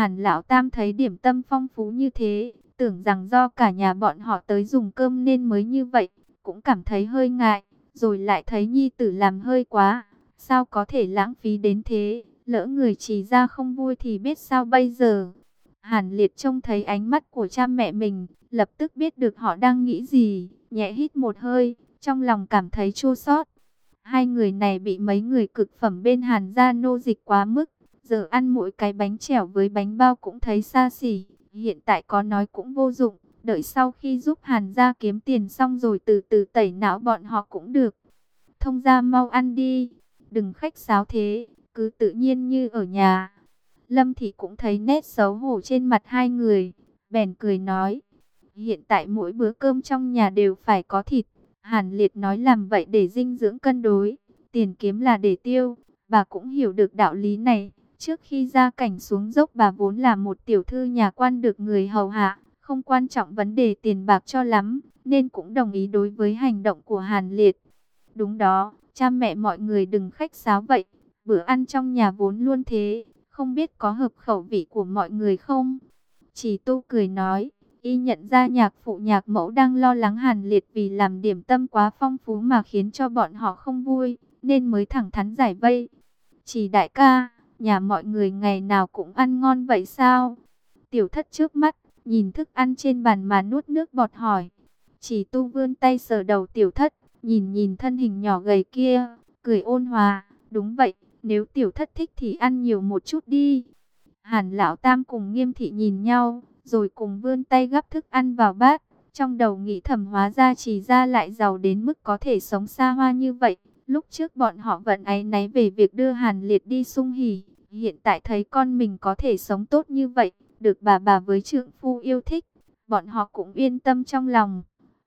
Hàn Lão Tam thấy điểm tâm phong phú như thế, tưởng rằng do cả nhà bọn họ tới dùng cơm nên mới như vậy, cũng cảm thấy hơi ngại, rồi lại thấy nhi tử làm hơi quá, sao có thể lãng phí đến thế, lỡ người Trì gia không vui thì biết sao bây giờ. Hàn Liệt trông thấy ánh mắt của cha mẹ mình, lập tức biết được họ đang nghĩ gì, nhẹ hít một hơi, trong lòng cảm thấy chua xót. Hai người này bị mấy người cực phẩm bên Hàn gia nô dịch quá mức, giờ ăn mỗi cái bánh chèo với bánh bao cũng thấy xa xỉ, hiện tại có nói cũng vô dụng, đợi sau khi giúp Hàn gia kiếm tiền xong rồi từ từ tẩy não bọn họ cũng được. Thông gia mau ăn đi, đừng khách sáo thế, cứ tự nhiên như ở nhà. Lâm Thị cũng thấy nét xấu hổ trên mặt hai người, bèn cười nói, hiện tại mỗi bữa cơm trong nhà đều phải có thịt. Hàn Liệt nói làm vậy để dinh dưỡng cân đối, tiền kiếm là để tiêu, bà cũng hiểu được đạo lý này. Trước khi gia cảnh xuống dốc bà vốn là một tiểu thư nhà quan được người hầu hạ, không quan trọng vấn đề tiền bạc cho lắm, nên cũng đồng ý đối với hành động của Hàn Liệt. Đúng đó, cha mẹ mọi người đừng khách sáo vậy, bữa ăn trong nhà vốn luôn thế, không biết có hợp khẩu vị của mọi người không? Chỉ Tu cười nói, y nhận ra nhạc phụ nhạc mẫu đang lo lắng Hàn Liệt vì làm điểm tâm quá phong phú mà khiến cho bọn họ không vui, nên mới thẳng thắn giải vây. Chỉ đại ca, nhà mọi người ngày nào cũng ăn ngon vậy sao? Tiểu Thất trước mắt, nhìn thức ăn trên bàn mà nuốt nước bọt hỏi. Chỉ Tu vươn tay sờ đầu Tiểu Thất, nhìn nhìn thân hình nhỏ gầy kia, cười ôn hòa, đúng vậy, nếu Tiểu Thất thích thì ăn nhiều một chút đi. Hàn Lão Tam cùng Nghiêm Thị nhìn nhau, rồi cùng vươn tay gắp thức ăn vào bát, trong đầu nghĩ thầm hóa ra Trì gia lại giàu đến mức có thể sống xa hoa như vậy. Lúc trước bọn họ vẫn áy náy về việc đưa Hàn Liệt đi sung hỉ, hiện tại thấy con mình có thể sống tốt như vậy, được bà với trượng phu yêu thích, bọn họ cũng yên tâm trong lòng.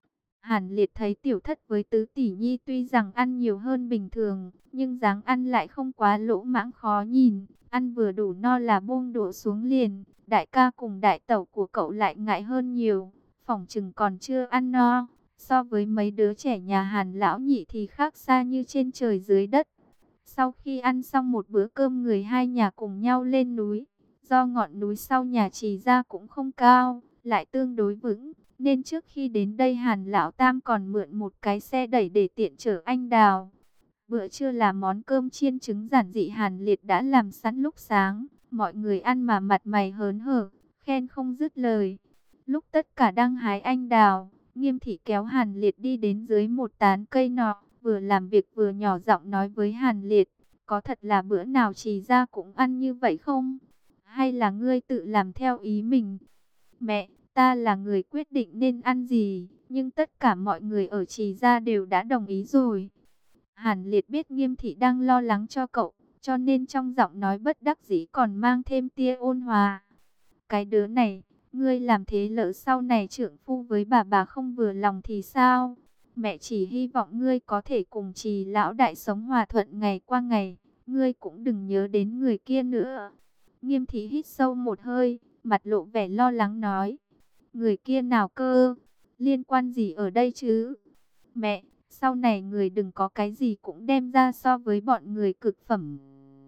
Hàn Liệt thấy Tiểu Thất với Tứ tỷ nhi tuy rằng ăn nhiều hơn bình thường, nhưng dáng ăn lại không quá lỗ mãng khó nhìn, ăn vừa đủ no là buông đũa xuống liền. Đại ca cùng đại tẩu của cậu lại ngại hơn nhiều, phỏng chừng còn chưa ăn no. So với mấy đứa trẻ nhà Hàn lão nhị thì khác xa như trên trời dưới đất. Sau khi ăn xong một bữa cơm, người hai nhà cùng nhau lên núi. Do ngọn núi sau nhà Trì gia cũng không cao, lại tương đối vững, nên trước khi đến đây Hàn Lão Tam còn mượn một cái xe đẩy để tiện chở anh Đào. Bữa trưa là món cơm chiên trứng giản dị Hàn Liệt đã làm sẵn lúc sáng. Mọi người ăn mà mặt mày hớn hở, khen không dứt lời. Lúc tất cả đang hái anh Đào, Nghiêm Thị kéo Hàn Liệt đi đến dưới một tán cây nọ, vừa làm việc vừa nhỏ giọng nói với Hàn Liệt, có thật là bữa nào Trì gia cũng ăn như vậy không? Hay là ngươi tự làm theo ý mình? Mẹ, ta là người quyết định nên ăn gì, nhưng tất cả mọi người ở Trì gia đều đã đồng ý rồi. Hàn Liệt biết Nghiêm Thị đang lo lắng cho cậu, cho nên trong giọng nói bất đắc dĩ còn mang thêm tia ôn hòa. Cái đứa này, ngươi làm thế lỡ sau này trượng phu với bà không vừa lòng thì sao? Mẹ chỉ hy vọng ngươi có thể cùng Trì lão đại sống hòa thuận ngày qua ngày, ngươi cũng đừng nhớ đến người kia nữa. Nghiêm Thị hít sâu một hơi, mặt lộ vẻ lo lắng nói, người kia nào cơ, liên quan gì ở đây chứ? Mẹ, sau này người đừng có cái gì cũng đem ra so với bọn người cực phẩm.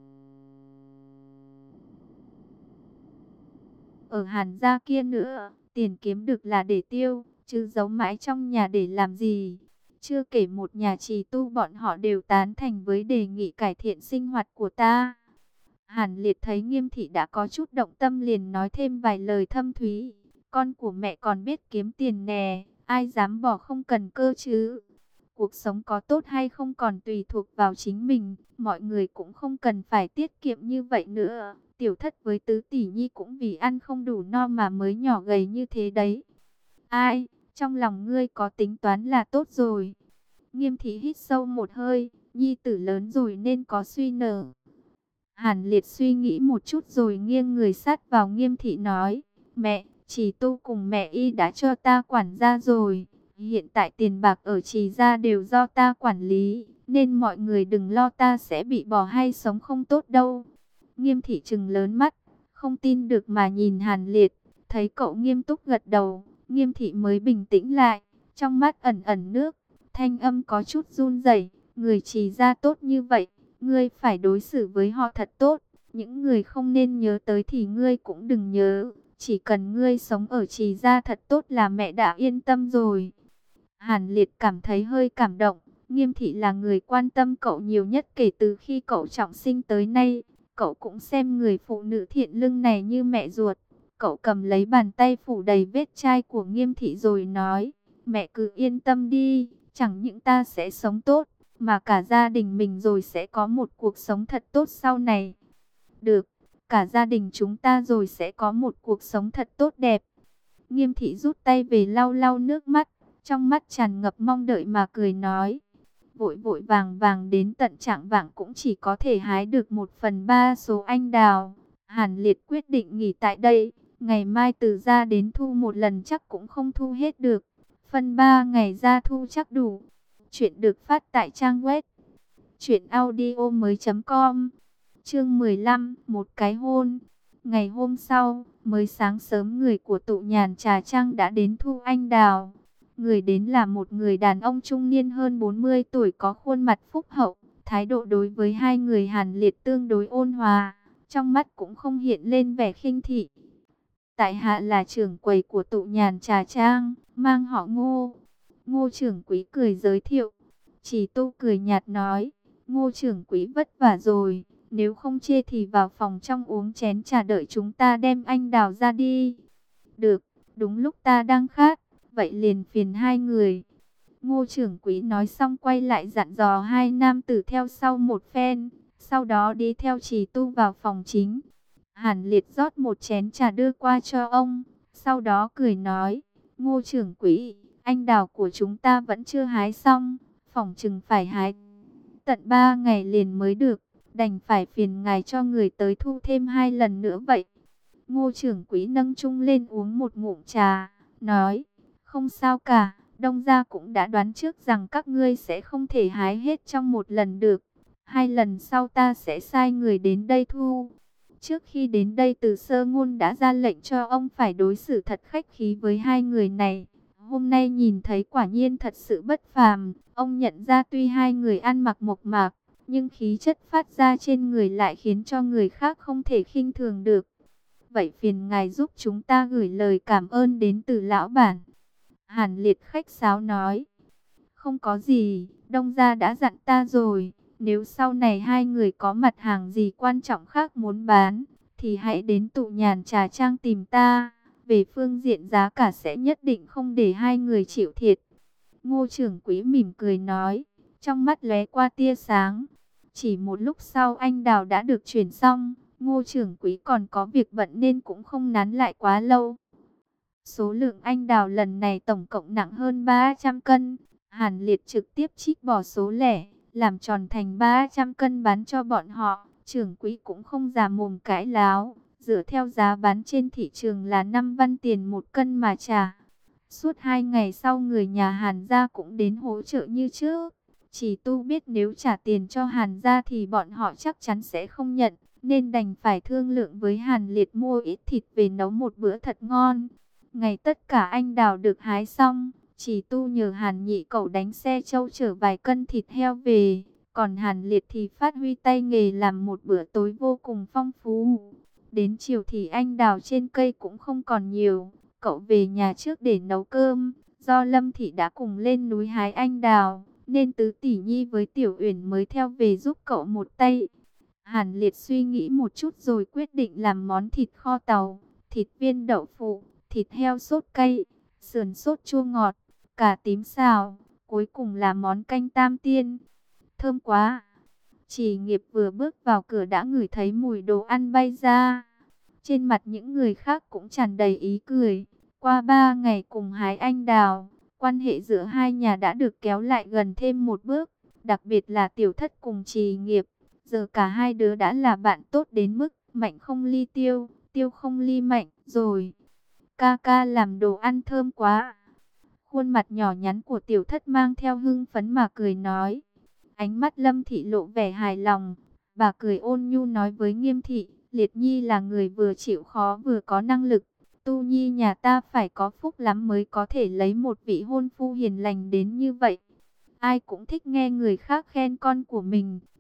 Ở Hàn gia kia nữa, tiền kiếm được là để tiêu, chứ giấu mãi trong nhà để làm gì? Chưa kể một nhà Trì tu bọn họ đều tán thành với đề nghị cải thiện sinh hoạt của ta. Hàn Liệt thấy Nghiêm Thị đã có chút động tâm liền nói thêm vài lời thâm thúy. Con của mẹ còn biết kiếm tiền nè, ai dám bỏ không cần cơ chứ? Cuộc sống có tốt hay không còn tùy thuộc vào chính mình, mọi người cũng không cần phải tiết kiệm như vậy nữa. Tiểu Thất với Tứ tỷ nhi cũng vì ăn không đủ no mà mới nhỏ gầy như thế đấy. Ai, trong lòng ngươi có tính toán là tốt rồi. Nghiêm Thị hít sâu một hơi, nhi tử lớn rồi nên có suy nở. Hàn Liệt suy nghĩ một chút rồi nghiêng người sát vào Nghiêm Thị nói, mẹ, Trì tu cùng mẹ y đã cho ta quản gia rồi. Hiện tại tiền bạc ở Trì gia đều do ta quản lý, nên mọi người đừng lo ta sẽ bị bỏ hay sống không tốt đâu. Nghiêm Thị trừng lớn mắt, không tin được mà nhìn Hàn Liệt, thấy cậu nghiêm túc gật đầu, Nghiêm Thị mới bình tĩnh lại, trong mắt ẩn ẩn nước, thanh âm có chút run rẩy, người Trì gia tốt như vậy, ngươi phải đối xử với họ thật tốt, những người không nên nhớ tới thì ngươi cũng đừng nhớ. Chỉ cần ngươi sống ở Trì gia thật tốt là mẹ đã yên tâm rồi. Hàn Liệt cảm thấy hơi cảm động. Nghiêm thị là người quan tâm cậu nhiều nhất kể từ khi cậu trọng sinh tới nay. Cậu cũng xem người phụ nữ thiện lương này như mẹ ruột. Cậu cầm lấy bàn tay phủ đầy vết chai của Nghiêm thị rồi nói, mẹ cứ yên tâm đi, chẳng những ta sẽ sống tốt, mà cả gia đình mình rồi sẽ có một cuộc sống thật tốt sau này. Được, cả gia đình chúng ta rồi sẽ có một cuộc sống thật tốt đẹp. Nghiêm thị rút tay về lau lau nước mắt, trong mắt tràn ngập mong đợi mà cười nói. Vội vội vàng vàng đến tận trạng vạng cũng chỉ có thể hái được 1/3 số anh đào. Hàn Liệt quyết định nghỉ tại đây. Ngày mai từ ra đến thu một lần chắc cũng không thu hết được. Phân 3 ngày ra thu chắc đủ. Chuyện được phát tại trang web truyệnaudiomoi.com. Chương 15, một cái hôn. Ngày hôm sau, mới sáng sớm người của tụ nhàn trà trang đã đến thu anh đào. Người đến là một người đàn ông trung niên hơn 40 tuổi có khuôn mặt phúc hậu. Thái độ đối với hai người Hàn Liệt tương đối ôn hòa. Trong mắt cũng không hiện lên vẻ khinh thị. Tại hạ là trưởng quầy của tụ nhàn trà trang, mang họ Ngô. Ngô trưởng quý cười giới thiệu. Chỉ Tu cười nhạt nói, Ngô trưởng quý vất vả rồi. Nếu không chê thì vào phòng trong uống chén trà đợi chúng ta đem anh đào ra đi. Được, đúng lúc ta đang khát, vậy liền phiền hai người. Ngô trưởng quý nói xong quay lại dặn dò hai nam tử theo sau một phen. Sau đó đi theo Trì Tu vào phòng chính. Hàn Liệt rót một chén trà đưa qua cho ông. Sau đó cười nói, Ngô trưởng quỹ, anh đào của chúng ta vẫn chưa hái xong. Phỏng chừng phải hái tận 3 ngày liền mới được. Đành phải phiền ngài cho người tới thu thêm 2 lần nữa vậy. Ngô trưởng quỹ nâng chung lên uống một ngụm trà. Nói, không sao cả. Đông gia cũng đã đoán trước rằng các ngươi sẽ không thể hái hết trong một lần được. 2 lần sau ta sẽ sai người đến đây thu. Trước khi đến đây Từ Sơ Ngôn đã ra lệnh cho ông phải đối xử thật khách khí với hai người này. Hôm nay nhìn thấy quả nhiên thật sự bất phàm. Ông nhận ra tuy hai người ăn mặc mộc mạc, nhưng khí chất phát ra trên người lại khiến cho người khác không thể khinh thường được. Vậy phiền ngài giúp chúng ta gửi lời cảm ơn đến từ lão bản. Hàn Liệt khách sáo nói. Không có gì, Đông gia đã dặn ta rồi. Nếu sau này hai người có mặt hàng gì quan trọng khác muốn bán, thì hãy đến tụ nhàn trà trang tìm ta. Về phương diện giá cả sẽ nhất định không để hai người chịu thiệt. Ngô trưởng quỹ mỉm cười nói, trong mắt lóe qua tia sáng. Chỉ một lúc sau anh đào đã được chuyển xong. Ngô trưởng quỹ còn có việc bận nên cũng không nán lại quá lâu. Số lượng anh đào lần này tổng cộng nặng hơn 300 cân. Hàn Liệt trực tiếp trích bỏ số lẻ, làm tròn thành 300 cân bán cho bọn họ. Trưởng quỹ cũng không già mồm cãi láo, dựa theo giá bán trên thị trường là 5 văn tiền một cân mà trả. Suốt 2 ngày sau người nhà Hàn gia cũng đến hỗ trợ như trước. Chỉ Tu biết nếu trả tiền cho Hàn gia thì bọn họ chắc chắn sẽ không nhận, nên đành phải thương lượng với Hàn Liệt mua ít thịt về nấu một bữa thật ngon. Ngày tất cả anh đào được hái xong, Chỉ Tu nhờ Hàn Nhị cậu đánh xe trâu chở vài cân thịt heo về, còn Hàn Liệt thì phát huy tay nghề làm một bữa tối vô cùng phong phú. Đến chiều thì anh đào trên cây cũng không còn nhiều, cậu về nhà trước để nấu cơm. Do Lâm Thị đã cùng lên núi hái anh đào, nên Tứ Tỷ Nhi với Tiểu Uyển mới theo về giúp cậu một tay. Hàn Liệt suy nghĩ một chút rồi quyết định làm món thịt kho tàu, thịt viên đậu phụ, thịt heo sốt cay, sườn sốt chua ngọt, cà tím xào, cuối cùng là món canh tam tiên. Thơm quá! Chỉ Nghiệp vừa bước vào cửa đã ngửi thấy mùi đồ ăn bay ra. Trên mặt những người khác cũng tràn đầy ý cười. Qua 3 ngày cùng hái anh đào, quan hệ giữa hai nhà đã được kéo lại gần thêm một bước. Đặc biệt là Tiểu Thất cùng Trì Nghiệp. Giờ cả hai đứa đã là bạn tốt đến mức mạnh không ly tiêu, tiêu không ly mạnh rồi. Ca ca làm đồ ăn thơm quá. Khuôn mặt nhỏ nhắn của Tiểu Thất mang theo hưng phấn mà cười nói. Ánh mắt Lâm Thị lộ vẻ hài lòng. Bà cười ôn nhu nói với Nghiêm Thị, Liệt Nhi là người vừa chịu khó vừa có năng lực. Tu Nhi nhà ta phải có phúc lắm mới có thể lấy một vị hôn phu hiền lành đến như vậy. Ai cũng thích nghe người khác khen con của mình.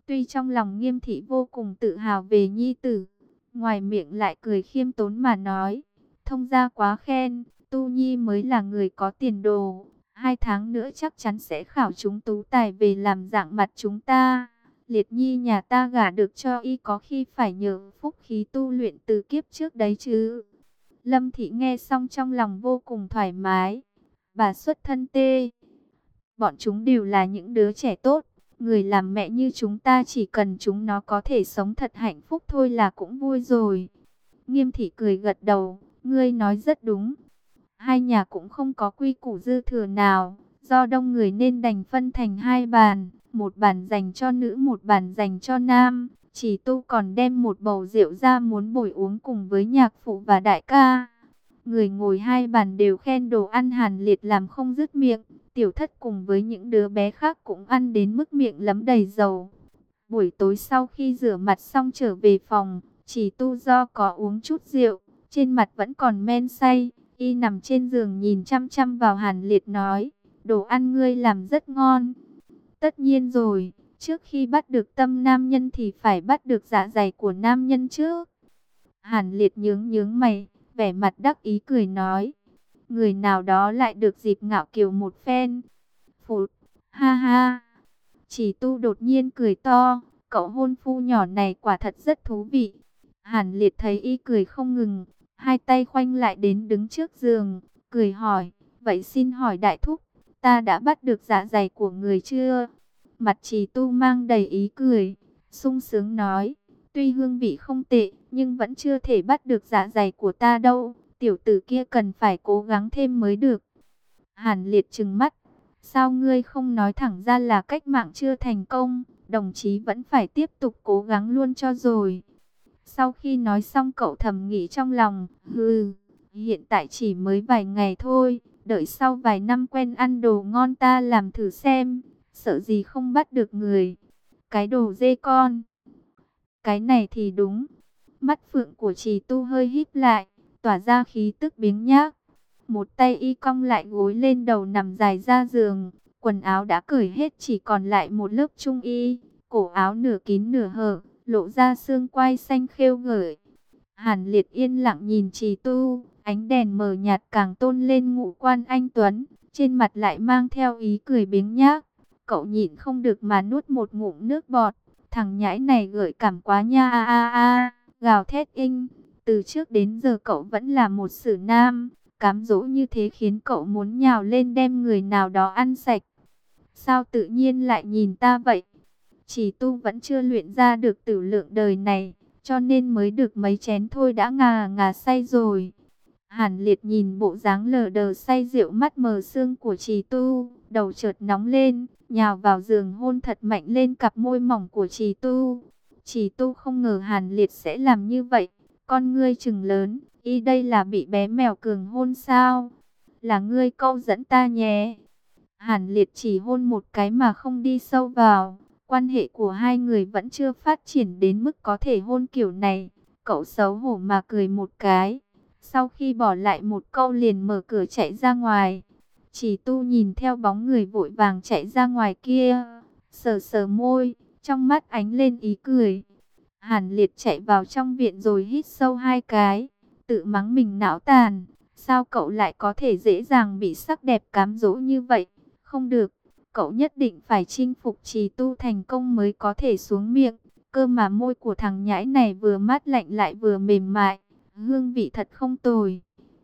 Tuy trong lòng Nghiêm thị vô cùng tự hào về nhi tử, ngoài miệng lại cười khiêm tốn mà nói, thông gia quá khen, Tu Nhi mới là người có tiền đồ. 2 tháng nữa chắc chắn sẽ khảo chúng tú tài về làm dạng mặt chúng ta. Liệt Nhi nhà ta gả được cho y có khi phải nhờ phúc khí tu luyện từ kiếp trước đấy chứ. Lâm Thị nghe xong trong lòng vô cùng thoải mái. Bà xuất thân tê. Bọn chúng đều là những đứa trẻ tốt. Người làm mẹ như chúng ta chỉ cần chúng nó có thể sống thật hạnh phúc thôi là cũng vui rồi. Nghiêm Thị cười gật đầu. Ngươi nói rất đúng. Hai nhà cũng không có quy củ dư thừa nào. Do đông người nên đành phân thành 2 bàn. Một bàn dành cho nữ, một bàn dành cho nam. Chỉ Tu còn đem một bầu rượu ra muốn bồi uống cùng với nhạc phụ và đại ca. Người ngồi 2 bàn đều khen đồ ăn Hàn Liệt làm không dứt miệng. Tiểu Thất cùng với những đứa bé khác cũng ăn đến mức miệng lấm đầy dầu. Buổi tối sau khi rửa mặt xong trở về phòng, Chỉ Tu do có uống chút rượu, trên mặt vẫn còn men say. Y nằm trên giường nhìn chăm chăm vào Hàn Liệt nói, đồ ăn ngươi làm rất ngon. Tất nhiên rồi, trước khi bắt được tâm nam nhân thì phải bắt được dạ dày của nam nhân trước. Hàn Liệt nhướng nhướng mày, vẻ mặt đắc ý cười nói, người nào đó lại được dịp ngạo kiều một phen. Phụt, ha ha. Chỉ Tu đột nhiên cười to, cậu hôn phu nhỏ này quả thật rất thú vị. Hàn Liệt thấy y cười không ngừng, hai tay khoanh lại đến đứng trước giường, cười hỏi, vậy xin hỏi đại thúc, ta đã bắt được dạ dày của người chưa? Mặt Trì Tu mang đầy ý cười, sung sướng nói, tuy hương vị không tệ, nhưng vẫn chưa thể bắt được dạ dày của ta đâu, tiểu tử kia cần phải cố gắng thêm mới được. Hàn Liệt trừng mắt, sao ngươi không nói thẳng ra là cách mạng chưa thành công, đồng chí vẫn phải tiếp tục cố gắng luôn cho rồi. Sau khi nói xong cậu thầm nghĩ trong lòng, hiện tại chỉ mới vài ngày thôi, đợi sau vài năm quen ăn đồ ngon ta làm thử xem, sợ gì không bắt được người. Cái đồ dê con. Cái này thì đúng. Mắt phượng của Trì Tu hơi híp lại, tỏa ra khí tức biếng nhác. Một tay y cong lại gối lên đầu nằm dài ra giường, quần áo đã cởi hết chỉ còn lại một lớp trung y, cổ áo nửa kín nửa hở, lộ ra xương quai xanh khêu gợi. Hàn Liệt yên lặng nhìn Trì Tu, ánh đèn mờ nhạt càng tôn lên ngũ quan anh tuấn, trên mặt lại mang theo ý cười biếng nhác. Cậu nhịn không được mà nuốt một ngụm nước bọt, thằng nhãi này gợi cảm quá nha gào thét inh. Từ trước đến giờ cậu vẫn là một sử nam, cám dỗ như thế khiến cậu muốn nhào lên đem người nào đó ăn sạch. Sao tự nhiên lại nhìn ta vậy? Chỉ Tu vẫn chưa luyện ra được tử lượng đời này, cho nên mới được mấy chén thôi đã ngà ngà say rồi. Hàn Liệt nhìn bộ dáng lờ đờ say rượu mắt mờ sương của Trì Tu, đầu chợt nóng lên, nhào vào giường hôn thật mạnh lên cặp môi mỏng của Trì Tu. Trì Tu không ngờ Hàn Liệt sẽ làm như vậy, con ngươi trừng lớn, y đây là bị bé mèo cường hôn sao? Là ngươi câu dẫn ta nhé. Hàn Liệt chỉ hôn một cái mà không đi sâu vào. Quan hệ của hai người vẫn chưa phát triển đến mức có thể hôn kiểu này. Cậu xấu hổ mà cười một cái. Sau khi bỏ lại một câu liền mở cửa chạy ra ngoài. Chỉ Tu nhìn theo bóng người vội vàng chạy ra ngoài kia. Sờ sờ môi, trong mắt ánh lên ý cười. Hàn Liệt chạy vào trong viện rồi hít sâu 2 cái. Tự mắng mình não tàn. Sao cậu lại có thể dễ dàng bị sắc đẹp cám dỗ như vậy? Không được. Cậu nhất định phải chinh phục Trì Tu thành công mới có thể xuống miệng. Cơ mà môi của thằng nhãi này vừa mát lạnh lại vừa mềm mại. Hương vị thật không tồi.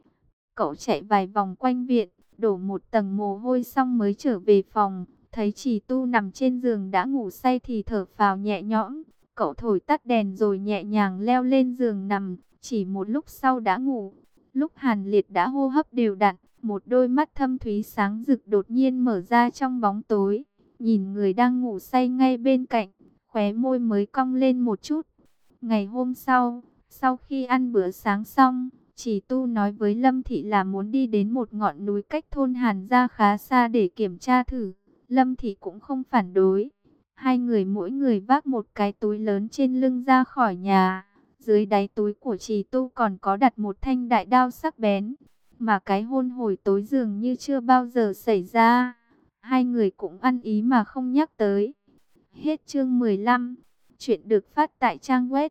Cậu chạy vài vòng quanh viện, đổ một tầng mồ hôi xong mới trở về phòng. Thấy Trì Tu nằm trên giường đã ngủ say thì thở phào nhẹ nhõm. Cậu thổi tắt đèn rồi nhẹ nhàng leo lên giường nằm. Chỉ một lúc sau đã ngủ. Lúc Hàn Liệt đã hô hấp đều đặn, một đôi mắt thâm thúy sáng rực đột nhiên mở ra trong bóng tối, nhìn người đang ngủ say ngay bên cạnh, khóe môi mới cong lên một chút. Ngày hôm sau khi ăn bữa sáng xong, Chỉ Tu nói với Lâm Thị là muốn đi đến một ngọn núi cách thôn Hàn ra khá xa để kiểm tra thử. Lâm Thị cũng không phản đối. Hai người mỗi người vác một cái túi lớn trên lưng ra khỏi nhà. Dưới đáy túi của Trì Tu còn có đặt một thanh đại đao sắc bén. Mà cái hôn hồi tối dường như chưa bao giờ xảy ra. Hai người cũng ăn ý mà không nhắc tới. Hết chương 15. Chuyện được phát tại trang web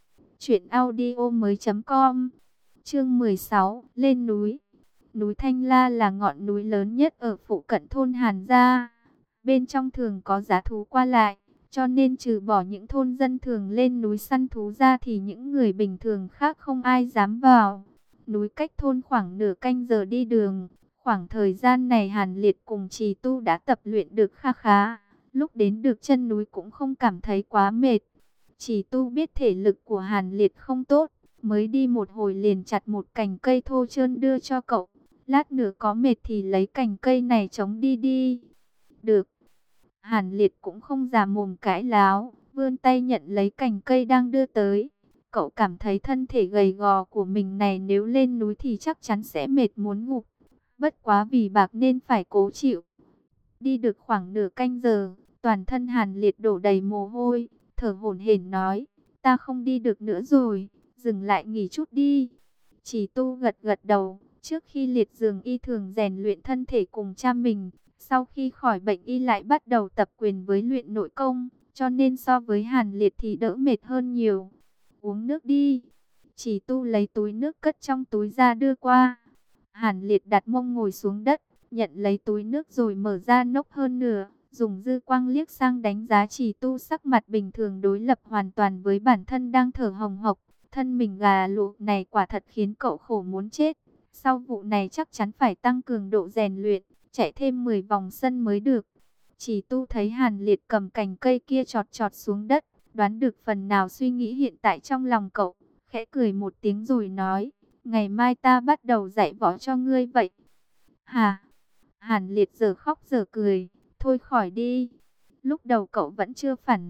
truyệnaudiomoi.com. Chương 16, lên núi. Núi Thanh La là ngọn núi lớn nhất ở phụ cận thôn Hàn Gia. Bên trong thường có dã thú qua lại, cho nên trừ bỏ những thôn dân thường lên núi săn thú ra thì những người bình thường khác không ai dám vào. Núi cách thôn khoảng nửa canh giờ đi đường. Khoảng thời gian này Hàn Liệt cùng Trì Tu đã tập luyện được kha khá. Lúc đến được chân núi cũng không cảm thấy quá mệt. Trì Tu biết thể lực của Hàn Liệt không tốt, mới đi một hồi liền chặt một cành cây thô trơn đưa cho cậu. Lát nữa có mệt thì lấy cành cây này chống đi đi. Được. Hàn Liệt cũng không già mồm cãi láo, vươn tay nhận lấy cành cây đang đưa tới. Cậu cảm thấy thân thể gầy gò của mình này nếu lên núi thì chắc chắn sẽ mệt muốn ngục. Bất quá vì bạc nên phải cố chịu. Đi được khoảng nửa canh giờ, toàn thân Hàn Liệt đổ đầy mồ hôi, thở hổn hển nói, ta không đi được nữa rồi, dừng lại nghỉ chút đi. Chỉ Tu gật gật đầu, trước khi liệt giường y thường rèn luyện thân thể cùng cha mình, sau khi khỏi bệnh y lại bắt đầu tập quyền với luyện nội công, cho nên so với Hàn Liệt thì đỡ mệt hơn nhiều. Uống nước đi. Chỉ Tu lấy túi nước cất trong túi ra đưa qua. Hàn Liệt đặt mông ngồi xuống đất, nhận lấy túi nước rồi mở ra nốc hơn nửa, dùng dư quang liếc sang đánh giá Chỉ Tu sắc mặt bình thường đối lập hoàn toàn với bản thân đang thở hồng hộc. Thân mình gà lụ này quả thật khiến cậu khổ muốn chết. Sau vụ này chắc chắn phải tăng cường độ rèn luyện, chạy thêm 10 vòng sân mới được. Chỉ Tu thấy Hàn Liệt cầm cành cây kia chọt chọt xuống đất, đoán được phần nào suy nghĩ hiện tại trong lòng cậu, khẽ cười một tiếng rồi nói, ngày mai ta bắt đầu dạy võ cho ngươi vậy. Hà? Hàn Liệt giờ khóc giờ cười, thôi khỏi đi. Lúc đầu cậu vẫn chưa phản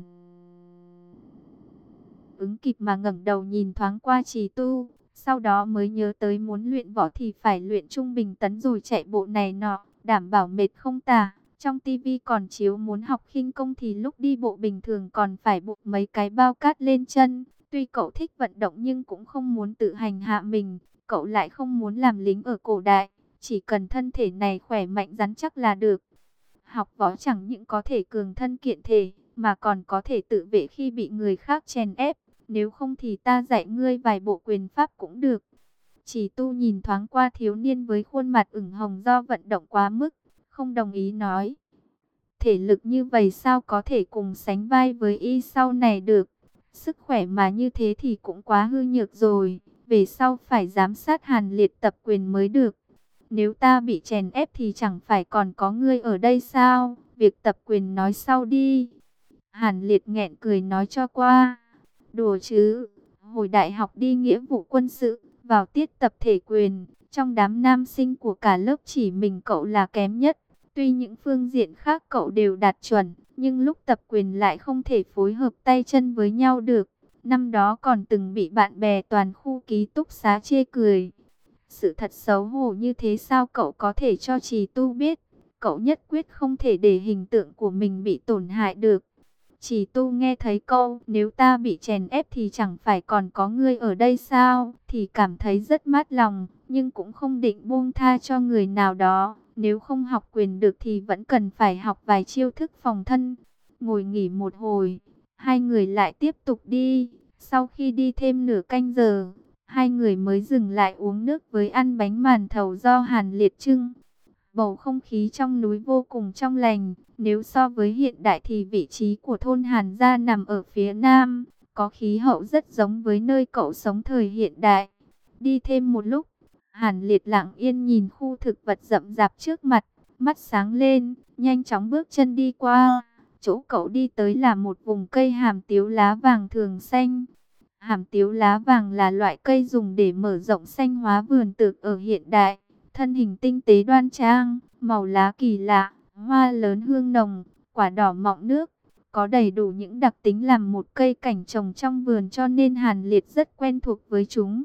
ứng kịp mà ngẩng đầu nhìn thoáng qua Trì Tu, sau đó mới nhớ tới muốn luyện võ thì phải luyện trung bình tấn rồi chạy bộ này nọ, đảm bảo mệt không tả. Trong tivi còn chiếu muốn học khinh công thì lúc đi bộ bình thường còn phải buộc mấy cái bao cát lên chân. Tuy cậu thích vận động nhưng cũng không muốn tự hành hạ mình, cậu lại không muốn làm lính ở cổ đại, chỉ cần thân thể này khỏe mạnh rắn chắc là được. Học võ chẳng những có thể cường thân kiện thể, mà còn có thể tự vệ khi bị người khác chèn ép. Nếu không thì ta dạy ngươi vài bộ quyền pháp cũng được. Chỉ Tu nhìn thoáng qua thiếu niên với khuôn mặt ửng hồng do vận động quá mức, không đồng ý nói. Thể lực như vậy sao có thể cùng sánh vai với y sau này được. Sức khỏe mà như thế thì cũng quá hư nhược rồi. Về sau phải giám sát Hàn Liệt tập quyền mới được. Nếu ta bị chèn ép thì chẳng phải còn có ngươi ở đây sao? Việc tập quyền nói sau đi. Hàn Liệt nghẹn cười nói cho qua. Đùa chứ, hồi đại học đi nghĩa vụ quân sự, vào tiết tập thể quyền, trong đám nam sinh của cả lớp chỉ mình cậu là kém nhất. Tuy những phương diện khác cậu đều đạt chuẩn, nhưng lúc tập quyền lại không thể phối hợp tay chân với nhau được. Năm đó còn từng bị bạn bè toàn khu ký túc xá chê cười. Sự thật xấu hổ như thế sao cậu có thể cho Trì Tu biết? Cậu nhất quyết không thể để hình tượng của mình bị tổn hại được. Chỉ Tu nghe thấy câu nếu ta bị chèn ép thì chẳng phải còn có ngươi ở đây sao, thì cảm thấy rất mát lòng, nhưng cũng không định buông tha cho người nào đó. Nếu không học quyền được thì vẫn cần phải học vài chiêu thức phòng thân. Ngồi nghỉ một hồi, hai người lại tiếp tục đi. Sau khi đi thêm nửa canh giờ, hai người mới dừng lại uống nước với ăn bánh màn thầu do Hàn Liệt trưng. Bầu không khí trong núi vô cùng trong lành. Nếu so với hiện đại thì vị trí của thôn Hàn Gia nằm ở phía nam, có khí hậu rất giống với nơi cậu sống thời hiện đại. Đi thêm một lúc, Hàn Liệt lặng yên nhìn khu thực vật rậm rạp trước mặt, mắt sáng lên, nhanh chóng bước chân đi qua. Chỗ cậu đi tới là một vùng cây hàm tiếu lá vàng thường xanh. Hàm tiếu lá vàng là loại cây dùng để mở rộng xanh hóa vườn tược ở hiện đại. Thân hình tinh tế đoan trang, màu lá kỳ lạ, hoa lớn hương nồng, quả đỏ mọng nước, có đầy đủ những đặc tính làm một cây cảnh trồng trong vườn cho nên Hàn Liệt rất quen thuộc với chúng.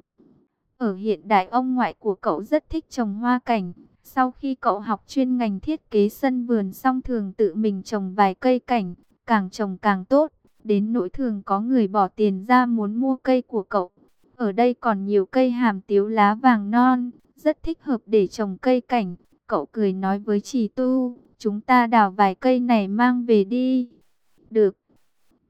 Ở hiện đại ông ngoại của cậu rất thích trồng hoa cảnh. Sau khi cậu học chuyên ngành thiết kế sân vườn xong thường tự mình trồng vài cây cảnh, càng trồng càng tốt. Đến nỗi thường có người bỏ tiền ra muốn mua cây của cậu. Ở đây còn nhiều cây hàm tiếu lá vàng non, rất thích hợp để trồng cây cảnh. Cậu cười nói với Trì Tu, chúng ta đào vài cây này mang về đi. Được,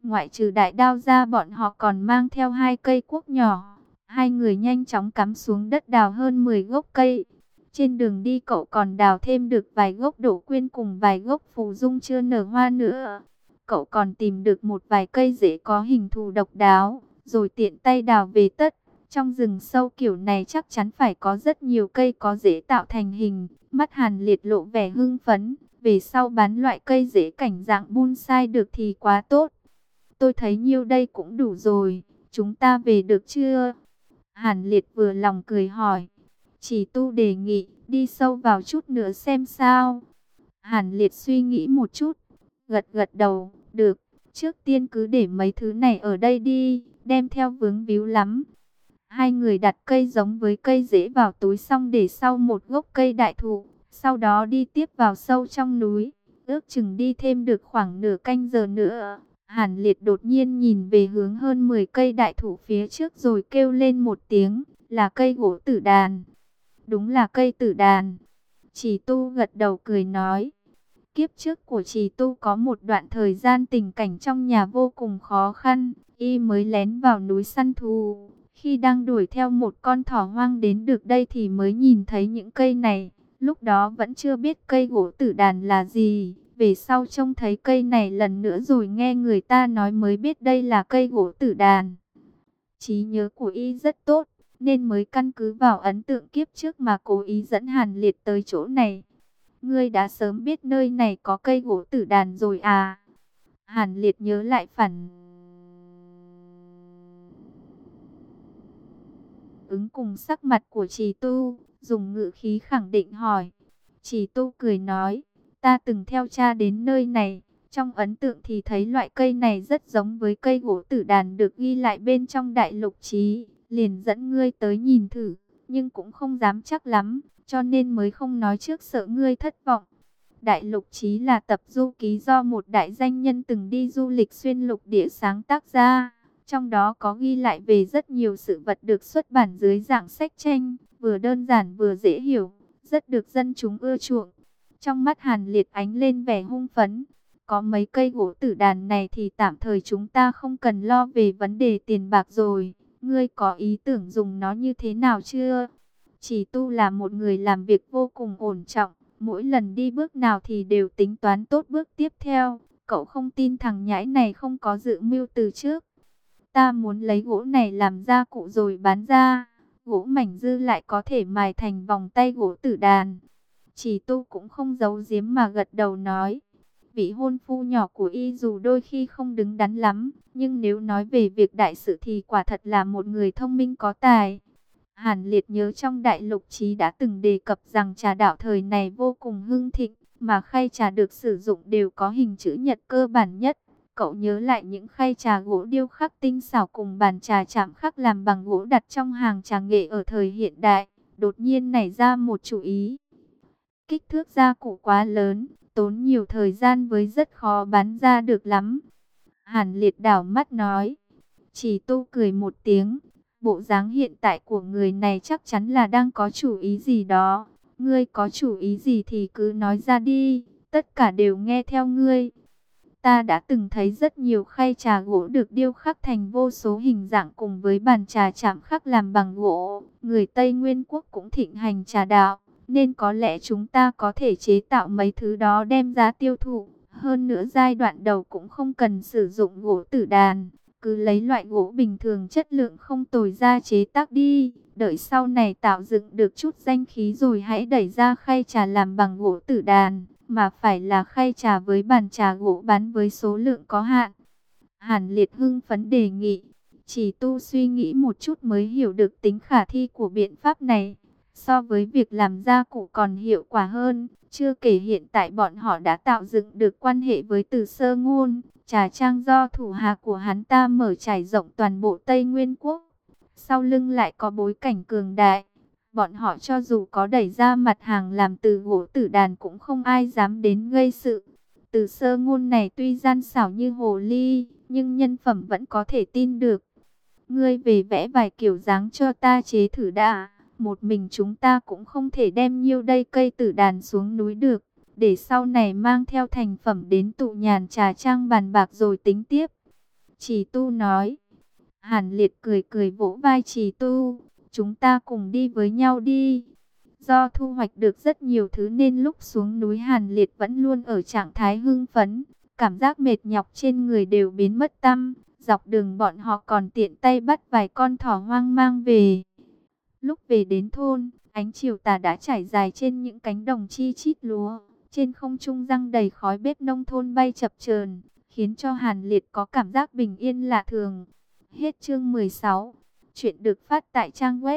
Ngoại trừ đại đao ra, bọn họ còn mang theo 2 cây cuốc nhỏ. Hai người nhanh chóng cắm xuống đất đào hơn 10 gốc cây. Trên đường đi cậu còn đào thêm được vài gốc đổ quyên cùng vài gốc phù dung chưa nở hoa nữa. Cậu còn tìm được một vài cây rễ có hình thù độc đáo, rồi tiện tay đào về tất. Trong rừng sâu kiểu này chắc chắn phải có rất nhiều cây có rễ tạo thành hình. Mắt Hàn Liệt lộ vẻ hưng phấn, về sau bán loại cây rễ cảnh dạng bonsai được thì quá tốt. Tôi thấy nhiêu đây cũng đủ rồi, chúng ta về được chưa? Hàn Liệt vừa lòng cười hỏi. Chỉ Tu đề nghị đi sâu vào chút nữa xem sao. Hàn Liệt suy nghĩ một chút, gật gật đầu, được, trước tiên cứ để mấy thứ này ở đây đi, đem theo vướng víu lắm. Hai người đặt cây giống với cây rễ vào túi xong để sau một gốc cây đại thụ, sau đó đi tiếp vào sâu trong núi, ước chừng đi thêm được khoảng nửa canh giờ nữa. Hàn Liệt đột nhiên nhìn về hướng hơn 10 cây đại thụ phía trước rồi kêu lên một tiếng, là cây gỗ tử đàn. Đúng là cây tử đàn. Trì Tu gật đầu cười nói. Kiếp trước của Trì Tu có một đoạn thời gian tình cảnh trong nhà vô cùng khó khăn, y mới lén vào núi săn thú. Khi đang đuổi theo một con thỏ hoang đến được đây thì mới nhìn thấy những cây này. Lúc đó vẫn chưa biết cây gỗ tử đàn là gì. Về sau trông thấy cây này lần nữa rồi nghe người ta nói mới biết đây là cây gỗ tử đàn. Trí nhớ của y rất tốt, nên mới căn cứ vào ấn tượng kiếp trước mà cố ý dẫn Hàn Liệt tới chỗ này. Ngươi đã sớm biết nơi này có cây gỗ tử đàn rồi à? Hàn Liệt nhớ lại phản ứng cùng sắc mặt của Trì Tu, dùng ngữ khí khẳng định hỏi. Trì Tu cười nói, ta từng theo cha đến nơi này, trong ấn tượng thì thấy loại cây này rất giống với cây gỗ tử đàn được ghi lại bên trong đại lục chí, liền dẫn ngươi tới nhìn thử, nhưng cũng không dám chắc lắm, cho nên mới không nói trước sợ ngươi thất vọng. Đại lục chí là tập du ký do một đại danh nhân từng đi du lịch xuyên lục địa sáng tác ra. Trong đó có ghi lại về rất nhiều sự vật được xuất bản dưới dạng sách tranh, vừa đơn giản vừa dễ hiểu, rất được dân chúng ưa chuộng. Trong mắt Hàn Liệt ánh lên vẻ hung phấn. Có mấy cây gỗ tử đàn này thì tạm thời chúng ta không cần lo về vấn đề tiền bạc rồi. Ngươi có ý tưởng dùng nó như thế nào chưa? Chỉ Tu là một người làm việc vô cùng ổn trọng. Mỗi lần đi bước nào thì đều tính toán tốt bước tiếp theo. Cậu không tin thằng nhãi này không có dự mưu từ trước. Ta muốn lấy gỗ này làm gia cụ rồi bán ra. Gỗ mảnh dư lại có thể mài thành vòng tay gỗ tử đàn. Chỉ Tu cũng không giấu giếm mà gật đầu nói. Vị hôn phu nhỏ của y dù đôi khi không đứng đắn lắm, nhưng nếu nói về việc đại sự thì quả thật là một người thông minh có tài. Hàn Liệt nhớ trong đại lục chí đã từng đề cập rằng trà đạo thời này vô cùng hưng thịnh, mà khay trà được sử dụng đều có hình chữ nhật cơ bản nhất. Cậu nhớ lại những khay trà gỗ điêu khắc tinh xảo cùng bàn trà chạm khắc làm bằng gỗ đặt trong hàng trà nghệ ở thời hiện đại, đột nhiên nảy ra một chủ ý. Kích thước gia cụ quá lớn, tốn nhiều thời gian với rất khó bán ra được lắm. Hàn Liệt đảo mắt nói. Chỉ Tu cười một tiếng. Bộ dáng hiện tại của người này chắc chắn là đang có chủ ý gì đó. Ngươi có chủ ý gì thì cứ nói ra đi. Tất cả đều nghe theo ngươi. Ta đã từng thấy rất nhiều khay trà gỗ được điêu khắc thành vô số hình dạng cùng với bàn trà chạm khắc làm bằng gỗ. Người Tây Nguyên Quốc cũng thịnh hành trà đạo, nên có lẽ chúng ta có thể chế tạo mấy thứ đó đem ra tiêu thụ. Hơn nữa giai đoạn đầu cũng không cần sử dụng gỗ tử đàn, cứ lấy loại gỗ bình thường chất lượng không tồi ra chế tác đi. Đợi sau này tạo dựng được chút danh khí rồi hãy đẩy ra khay trà làm bằng gỗ tử đàn, mà phải là khay trà với bàn trà gỗ bán với số lượng có hạn. Hàn Liệt hưng phấn đề nghị. Chỉ Tu suy nghĩ một chút mới hiểu được tính khả thi của biện pháp này. So với việc làm gia cụ còn hiệu quả hơn. Chưa kể hiện tại bọn họ đã tạo dựng được quan hệ với Từ Sơ Ngôn. Trà trang do thủ hạ của hắn ta mở trải rộng toàn bộ Tây Nguyên Quốc. Sau lưng lại có bối cảnh cường đại. Bọn họ cho dù có đẩy ra mặt hàng làm từ gỗ tử đàn cũng không ai dám đến gây sự. Từ Sơ Ngôn này tuy gian xảo như hồ ly, nhưng nhân phẩm vẫn có thể tin được. Ngươi về vẽ vài kiểu dáng cho ta chế thử đã. Một mình chúng ta cũng không thể đem nhiêu đây cây tử đàn xuống núi được. Để sau này mang theo thành phẩm đến tụ nhàn trà trang bàn bạc rồi tính tiếp. Chỉ Tu nói. Hàn Liệt cười cười vỗ vai Chỉ Tu. Chúng ta cùng đi với nhau đi. Do thu hoạch được rất nhiều thứ nên lúc xuống núi Hàn Liệt vẫn luôn ở trạng thái hưng phấn. Cảm giác mệt nhọc trên người đều biến mất tăm. Dọc đường bọn họ còn tiện tay bắt vài con thỏ hoang mang về. Lúc về đến thôn, ánh chiều tà đã trải dài trên những cánh đồng chi chít lúa. Trên không trung răng đầy khói bếp nông thôn bay chập chờn, khiến cho Hàn Liệt có cảm giác bình yên lạ thường. Hết chương 16. Chuyện được phát tại trang web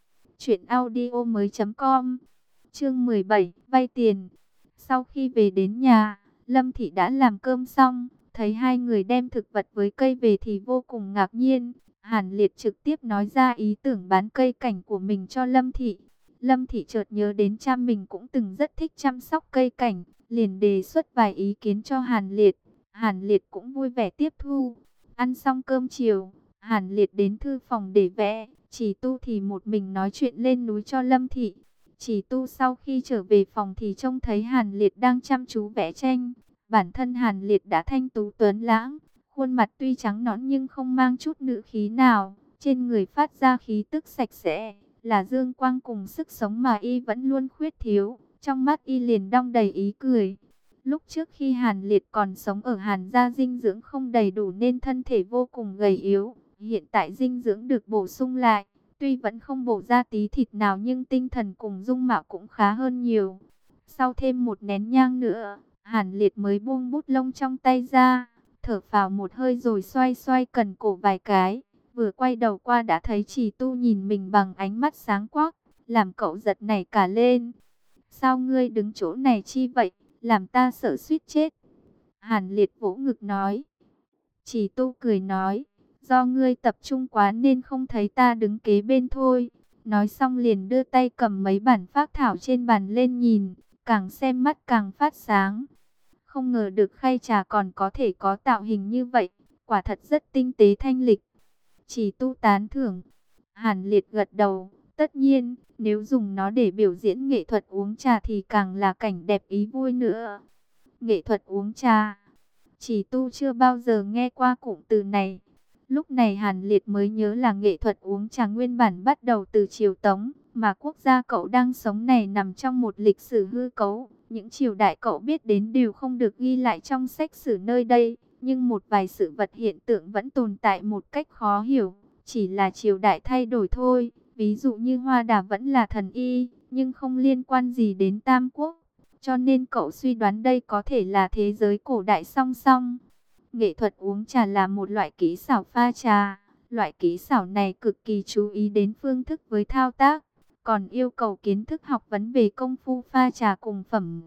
truyệnaudiomoi.com. Chương 17, vay tiền. Sau khi về đến nhà, Lâm Thị đã làm cơm xong, thấy hai người đem thực vật với cây về thì vô cùng ngạc nhiên. Hàn Liệt trực tiếp nói ra ý tưởng bán cây cảnh của mình cho Lâm Thị. Lâm Thị chợt nhớ đến cha mình cũng từng rất thích chăm sóc cây cảnh, liền đề xuất vài ý kiến cho Hàn Liệt. Hàn Liệt cũng vui vẻ tiếp thu. Ăn xong cơm chiều, Hàn Liệt đến thư phòng để vẽ, Chỉ Tu thì một mình nói chuyện lên núi cho Lâm Thị. Chỉ Tu sau khi trở về phòng thì trông thấy Hàn Liệt đang chăm chú vẽ tranh. Bản thân Hàn Liệt đã thanh tú tuấn lãng, khuôn mặt tuy trắng nõn nhưng không mang chút nữ khí nào, trên người phát ra khí tức sạch sẽ, là dương quang cùng sức sống mà y vẫn luôn khuyết thiếu. Trong mắt y liền đong đầy ý cười. Lúc trước khi Hàn Liệt còn sống ở Hàn gia dinh dưỡng không đầy đủ nên thân thể vô cùng gầy yếu. Hiện tại dinh dưỡng được bổ sung lại, tuy vẫn không bổ ra tí thịt nào nhưng tinh thần cùng dung mạo cũng khá hơn nhiều. Sau thêm một nén nhang nữa, Hàn Liệt mới buông bút lông trong tay ra, thở phào một hơi rồi xoay xoay cần cổ vài cái. Vừa quay đầu qua đã thấy Chỉ Tu nhìn mình bằng ánh mắt sáng quắc, làm cậu giật nảy cả lên. Sao ngươi đứng chỗ này chi vậy, làm ta sợ suýt chết. Hàn Liệt vỗ ngực nói. Chỉ Tu cười nói, do ngươi tập trung quá nên không thấy ta đứng kế bên thôi. Nói xong liền đưa tay cầm mấy bản phác thảo trên bàn lên nhìn, càng xem mắt càng phát sáng. Không ngờ được khay trà còn có thể có tạo hình như vậy, quả thật rất tinh tế thanh lịch. Chỉ Tu tán thưởng. Hàn Liệt gật đầu, tất nhiên, nếu dùng nó để biểu diễn nghệ thuật uống trà thì càng là cảnh đẹp ý vui nữa. Nghệ thuật uống trà. Chỉ Tu chưa bao giờ nghe qua cụm từ này. Lúc này Hàn Liệt mới nhớ là nghệ thuật uống trà nguyên bản bắt đầu từ triều Tống, mà quốc gia cậu đang sống này nằm trong một lịch sử hư cấu. Những triều đại cậu biết đến đều không được ghi lại trong sách sử nơi đây, nhưng một vài sự vật hiện tượng vẫn tồn tại một cách khó hiểu, chỉ là triều đại thay đổi thôi. Ví dụ như Hoa Đà vẫn là thần y, nhưng không liên quan gì đến Tam Quốc. Cho nên cậu suy đoán đây có thể là thế giới cổ đại song song. Nghệ thuật uống trà là một loại kỹ xảo pha trà. Loại kỹ xảo này cực kỳ chú ý đến phương thức với thao tác, còn yêu cầu kiến thức học vấn về công phu pha trà cùng phẩm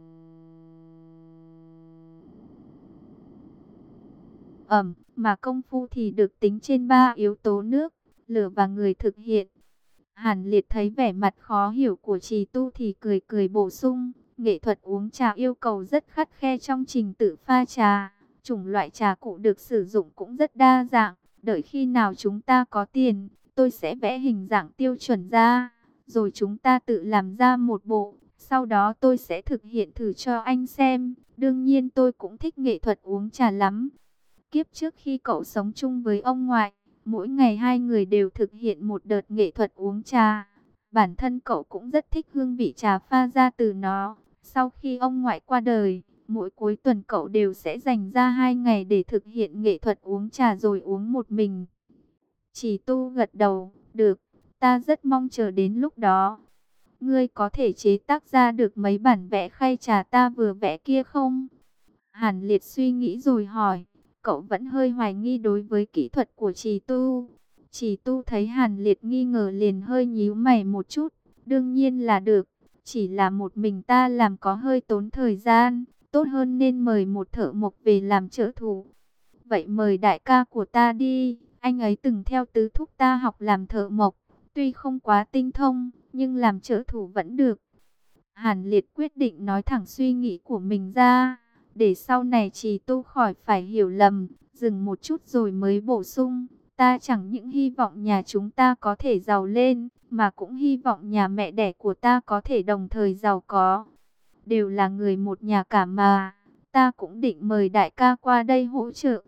mà công phu thì được tính trên 3 yếu tố nước, lửa và người thực hiện. Hàn Liệt thấy vẻ mặt khó hiểu của Trì Tu thì cười cười bổ sung, nghệ thuật uống trà yêu cầu rất khắt khe trong trình tự pha trà. Chủng loại trà cụ được sử dụng cũng rất đa dạng. Đợi khi nào chúng ta có tiền, tôi sẽ vẽ hình dạng tiêu chuẩn ra, rồi chúng ta tự làm ra một bộ. Sau đó tôi sẽ thực hiện thử cho anh xem. Đương nhiên tôi cũng thích nghệ thuật uống trà lắm. Kiếp trước khi cậu sống chung với ông ngoại, mỗi ngày hai người đều thực hiện một đợt nghệ thuật uống trà. Bản thân cậu cũng rất thích hương vị trà pha ra từ nó. Sau khi ông ngoại qua đời, mỗi cuối tuần cậu đều sẽ dành ra 2 ngày để thực hiện nghệ thuật uống trà rồi uống một mình. Chỉ Tu gật đầu, được, ta rất mong chờ đến lúc đó. Ngươi có thể chế tác ra được mấy bản vẽ khay trà ta vừa vẽ kia không? Hàn Liệt suy nghĩ rồi hỏi, cậu vẫn hơi hoài nghi đối với kỹ thuật của Trì Tu. Trì Tu thấy Hàn Liệt nghi ngờ liền hơi nhíu mày một chút, đương nhiên là được, chỉ là một mình ta làm có hơi tốn thời gian, tốt hơn nên mời một thợ mộc về làm trợ thủ. Vậy mời đại ca của ta đi, anh ấy từng theo tứ thúc ta học làm thợ mộc, tuy không quá tinh thông, nhưng làm trợ thủ vẫn được. Hàn Liệt quyết định nói thẳng suy nghĩ của mình ra, để sau này Trì Tu khỏi phải hiểu lầm, dừng một chút rồi mới bổ sung, ta chẳng những hy vọng nhà chúng ta có thể giàu lên, mà cũng hy vọng nhà mẹ đẻ của ta có thể đồng thời giàu có. Đều là người một nhà cả mà, ta cũng định mời đại ca qua đây hỗ trợ.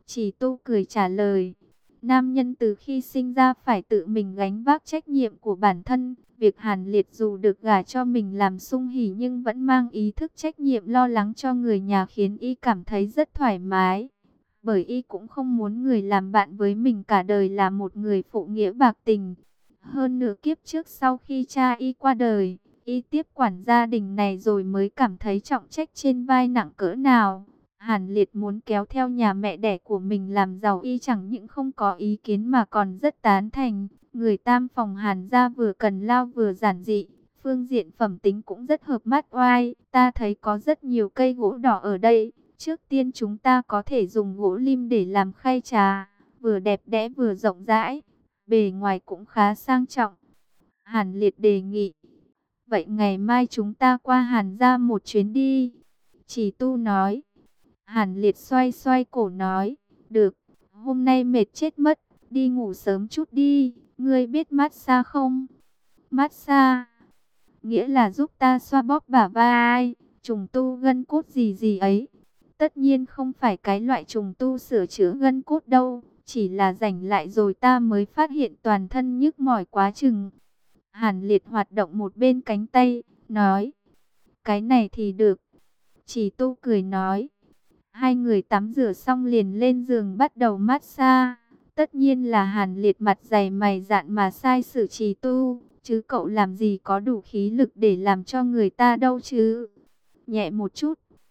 Chỉ Tu cười trả lời. Nam nhân từ khi sinh ra phải tự mình gánh vác trách nhiệm của bản thân. Việc Hàn Liệt dù được gả cho mình làm sung hỉ nhưng vẫn mang ý thức trách nhiệm lo lắng cho người nhà khiến y cảm thấy rất thoải mái. Bởi y cũng không muốn người làm bạn với mình cả đời là một người phụ nghĩa bạc tình. Hơn nửa kiếp trước sau khi cha y qua đời, y tiếp quản gia đình này rồi mới cảm thấy trọng trách trên vai nặng cỡ nào. Hàn Liệt muốn kéo theo nhà mẹ đẻ của mình làm giàu y chẳng những không có ý kiến mà còn rất tán thành. Người tam phòng Hàn gia vừa cần lao vừa giản dị, phương diện phẩm tính cũng rất hợp mắt oai. Ta thấy có rất nhiều cây gỗ đỏ ở đây. Trước tiên chúng ta có thể dùng gỗ lim để làm khay trà, vừa đẹp đẽ vừa rộng rãi, bề ngoài cũng khá sang trọng. Hàn Liệt đề nghị. Vậy ngày mai chúng ta qua Hàn gia một chuyến đi. Chỉ Tu nói. Hàn Liệt xoay xoay cổ nói. Được, hôm nay mệt chết mất, đi ngủ sớm chút đi. Ngươi biết massage không? Massage nghĩa là giúp ta xoa bóp bả vai, trùng tu gân cốt gì gì ấy. Tất nhiên không phải cái loại trùng tu sửa chữa gân cốt đâu, chỉ là rảnh lại rồi ta mới phát hiện toàn thân nhức mỏi quá chừng. Hàn Liệt hoạt động một bên cánh tay, nói, cái này thì được. Chỉ Tu cười nói, hai người tắm rửa xong liền lên giường bắt đầu massage. Tất nhiên là Hàn Liệt mặt dày mày dạn mà sai xử Chỉ Tu, chứ cậu làm gì có đủ khí lực để làm cho người ta đâu chứ. Nhẹ một chút,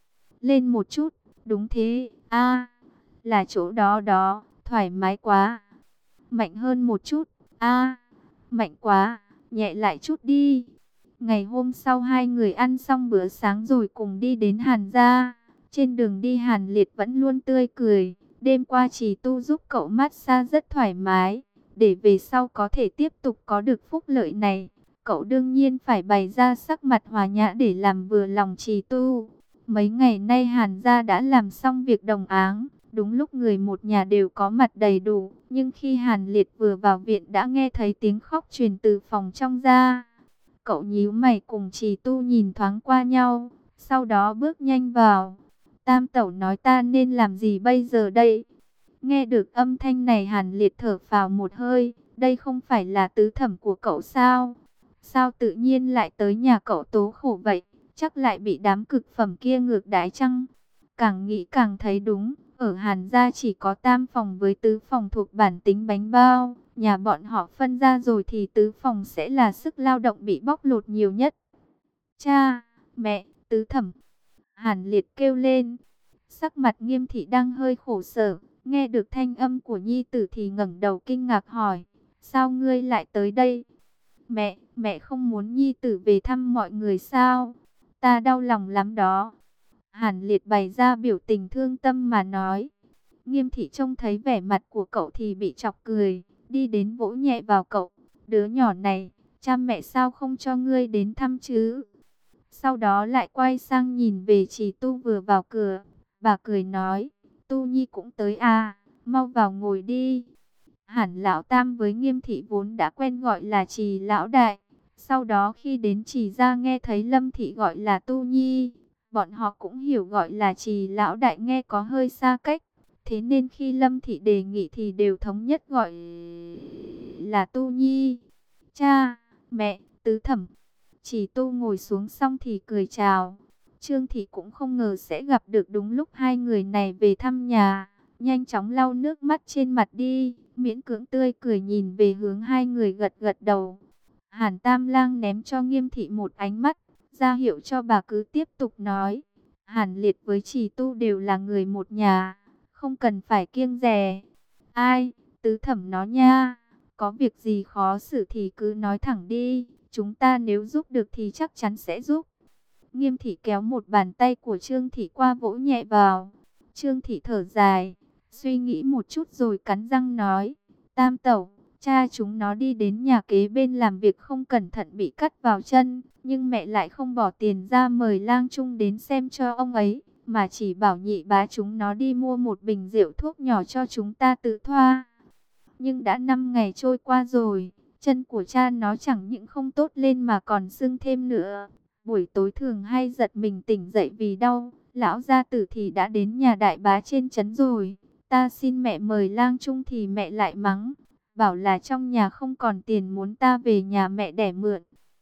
lên một chút, đúng thế, a là chỗ đó đó, thoải mái quá. Mạnh hơn một chút, a mạnh quá, nhẹ lại chút đi. Ngày hôm sau hai người ăn xong bữa sáng rồi cùng đi đến Hàn gia. Trên đường đi Hàn Liệt vẫn luôn tươi cười. Đêm qua Chỉ Tu giúp cậu massage rất thoải mái. Để về sau có thể tiếp tục có được phúc lợi này, cậu đương nhiên phải bày ra sắc mặt hòa nhã để làm vừa lòng Chỉ Tu. Mấy ngày nay Hàn gia đã làm xong việc đồng áng. Đúng lúc người một nhà đều có mặt đầy đủ. Nhưng khi Hàn Liệt vừa vào viện đã nghe thấy tiếng khóc truyền từ phòng trong ra. Cậu nhíu mày cùng Chỉ Tu nhìn thoáng qua nhau, sau đó bước nhanh vào. Tam tẩu nói ta nên làm gì bây giờ đây? Nghe được âm thanh này Hàn Liệt thở phào một hơi, đây không phải là tứ thẩm của cậu sao? Sao tự nhiên lại tới nhà cậu tố khổ vậy? Chắc lại bị đám cực phẩm kia ngược đãi chăng? Càng nghĩ càng thấy đúng, ở Hàn gia chỉ có tam phòng với tứ phòng thuộc bản tính bánh bao. Nhà bọn họ phân ra rồi thì tứ phòng sẽ là sức lao động bị bóc lột nhiều nhất. Cha, mẹ, tứ thẩm. Hàn Liệt kêu lên. Sắc mặt Nghiêm thị đang hơi khổ sở. Nghe được thanh âm của nhi tử thì ngẩng đầu kinh ngạc hỏi. Sao ngươi lại tới đây? Mẹ không muốn nhi tử về thăm mọi người sao? Ta đau lòng lắm đó. Hàn Liệt bày ra biểu tình thương tâm mà nói. Nghiêm thị trông thấy vẻ mặt của cậu thì bị chọc cười. Đi đến vỗ nhẹ vào cậu. Đứa nhỏ này, cha mẹ sao không cho ngươi đến thăm chứ? Sau đó lại quay sang nhìn về Chỉ Tu vừa vào cửa. Bà cười nói, Tu Nhi cũng tới à, mau vào ngồi đi. Hàn lão tam với Nghiêm thị vốn đã quen gọi là Trì lão đại. Sau đó khi đến Trì gia nghe thấy Lâm thị gọi là Tu Nhi, bọn họ cũng hiểu gọi là Trì lão đại nghe có hơi xa cách. Thế nên khi Lâm thị đề nghị thì đều thống nhất gọi là Tu Nhi. Cha, mẹ, tứ thẩm. Chỉ Tu ngồi xuống xong thì cười chào. Trương thị cũng không ngờ sẽ gặp được đúng lúc hai người này về thăm nhà. Nhanh chóng lau nước mắt trên mặt đi, miễn cưỡng tươi cười nhìn về hướng hai người gật gật đầu. Hàn Tam Lang ném cho Nghiêm thị một ánh mắt, ra hiệu cho bà cứ tiếp tục nói. Hàn Liệt với Chỉ Tu đều là người một nhà, không cần phải kiêng dè. Ai, tứ thẩm nó nha, có việc gì khó xử thì cứ nói thẳng đi, chúng ta nếu giúp được thì chắc chắn sẽ giúp. Nghiêm thị kéo một bàn tay của Trương thị qua vỗ nhẹ vào. Trương thị thở dài, suy nghĩ một chút rồi cắn răng nói, Tam tẩu, cha chúng nó đi đến nhà kế bên làm việc không cẩn thận bị cắt vào chân, nhưng mẹ lại không bỏ tiền ra mời lang trung đến xem cho ông ấy, mà chỉ bảo nhị bá chúng nó đi mua một bình rượu thuốc nhỏ cho chúng ta tự thoa. Nhưng đã 5 ngày trôi qua rồi, chân của cha nó chẳng những không tốt lên mà còn sưng thêm nữa. Buổi tối thường hay giật mình tỉnh dậy vì đau. Lão gia tử thì đã đến nhà đại bá trên trấn rồi. Ta xin mẹ mời lang trung thì mẹ lại mắng, bảo là trong nhà không còn tiền muốn ta về nhà mẹ đẻ mượn.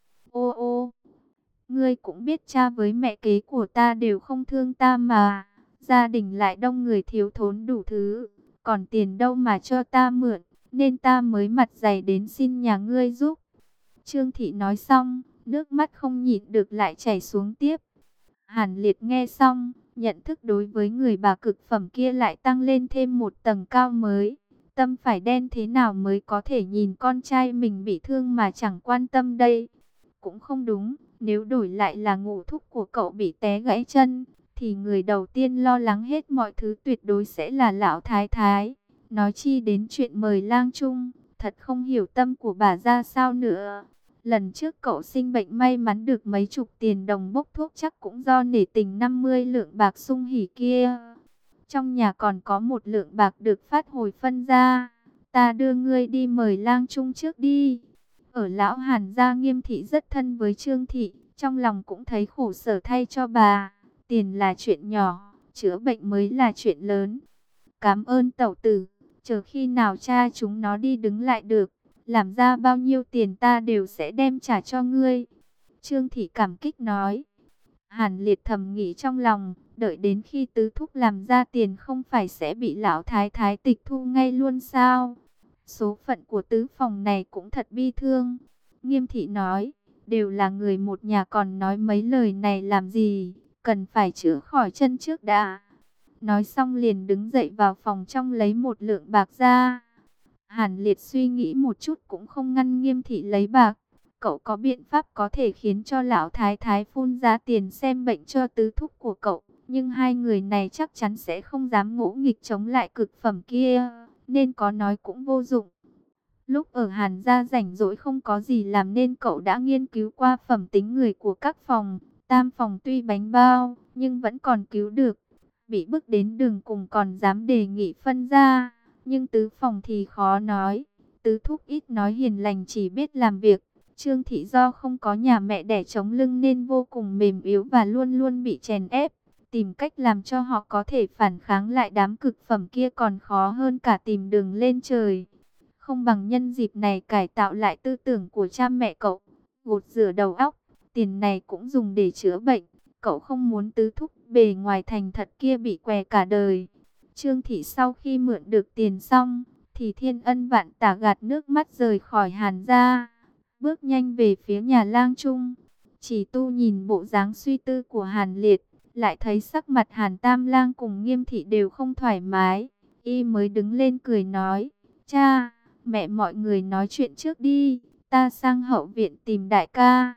Ô ô, ngươi cũng biết cha với mẹ kế của ta đều không thương ta mà. Gia đình lại đông người thiếu thốn đủ thứ, còn tiền đâu mà cho ta mượn, nên ta mới mặt dày đến xin nhà ngươi giúp. Trương Thị nói xong, nước mắt không nhịn được lại chảy xuống tiếp. Hàn Liệt nghe xong, nhận thức đối với người bà cực phẩm kia lại tăng lên thêm một tầng cao mới. Tâm phải đen thế nào mới có thể nhìn con trai mình bị thương mà chẳng quan tâm đây? Cũng không đúng, nếu đổi lại là Ngũ thúc của cậu bị té gãy chân, thì người đầu tiên lo lắng hết mọi thứ tuyệt đối sẽ là lão thái thái. Nói chi đến chuyện mời lang trung, thật không hiểu tâm của bà ra sao nữa. Lần trước cậu sinh bệnh may mắn được mấy chục tiền đồng bốc thuốc chắc cũng do nể tình 50 lượng bạc sung hỉ kia. Trong nhà còn có một lượng bạc được phát hồi phân ra. Ta đưa ngươi đi mời lang trung trước đi. Ở lão Hàn gia Nghiêm thị rất thân với Trương thị, trong lòng cũng thấy khổ sở thay cho bà. Tiền là chuyện nhỏ, chữa bệnh mới là chuyện lớn. Cảm ơn tẩu tử, chờ khi nào cha chúng nó đi đứng lại được, làm ra bao nhiêu tiền ta đều sẽ đem trả cho ngươi. Trương thị cảm kích nói. Hàn Liệt thầm nghĩ trong lòng, đợi đến khi tứ thúc làm ra tiền không phải sẽ bị lão thái thái tịch thu ngay luôn sao? Số phận của tứ phòng này cũng thật bi thương. Nghiêm thị nói, đều là người một nhà còn nói mấy lời này làm gì, cần phải chữa khỏi chân trước đã. Nói xong liền đứng dậy vào phòng trong lấy một lượng bạc ra. Hàn Liệt suy nghĩ một chút cũng không ngăn Nghiêm thị lấy bạc. Cậu có biện pháp có thể khiến cho lão thái thái phun ra tiền xem bệnh cho tứ thúc của cậu. Nhưng hai người này chắc chắn sẽ không dám ngỗ nghịch chống lại cực phẩm kia, nên có nói cũng vô dụng. Lúc ở Hàn gia rảnh rỗi không có gì làm nên cậu đã nghiên cứu qua phẩm tính người của các phòng. Tam phòng tuy bánh bao, nhưng vẫn còn cứu được. Bị bức đến đường cùng còn dám đề nghị phân ra. Nhưng tứ phòng thì khó nói. Tứ thúc ít nói hiền lành chỉ biết làm việc. Trương thị do không có nhà mẹ đẻ chống lưng nên vô cùng mềm yếu và luôn luôn bị chèn ép. Tìm cách làm cho họ có thể phản kháng lại đám cực phẩm kia còn khó hơn cả tìm đường lên trời. Không bằng nhân dịp này cải tạo lại tư tưởng của cha mẹ cậu, gột rửa đầu óc, tiền này cũng dùng để chữa bệnh. Cậu không muốn tứ thúc bề ngoài thành thật kia bị què cả đời. Trương thị sau khi mượn được tiền xong, thì thiên ân vạn tả gạt nước mắt rời khỏi Hàn gia, bước nhanh về phía nhà lang trung. Chỉ tu nhìn bộ dáng suy tư của Hàn Liệt, lại thấy sắc mặt Hàn Tam Lang cùng Nghiêm thị đều không thoải mái. Y mới đứng lên cười nói, cha, mẹ mọi người nói chuyện trước đi, ta sang hậu viện tìm đại ca.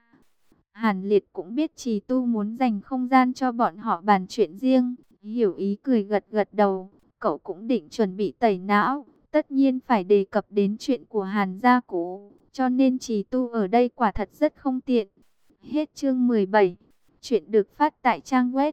Hàn Liệt cũng biết Trì Tu muốn dành không gian cho bọn họ bàn chuyện riêng, hiểu ý cười gật gật đầu. Cậu cũng định chuẩn bị tẩy não, tất nhiên phải đề cập đến chuyện của Hàn gia cũ, cho nên Trì Tu ở đây quả thật rất không tiện. Hết chương 17. Chuyện được phát tại trang web